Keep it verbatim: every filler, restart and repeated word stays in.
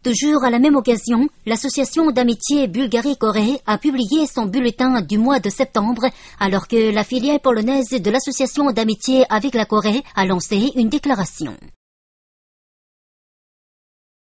Toujours à la même occasion, l'association d'amitié Bulgarie-Corée a publié son bulletin du mois de septembre, alors que la filiale polonaise de l'association d'amitié avec la Corée a lancé une déclaration.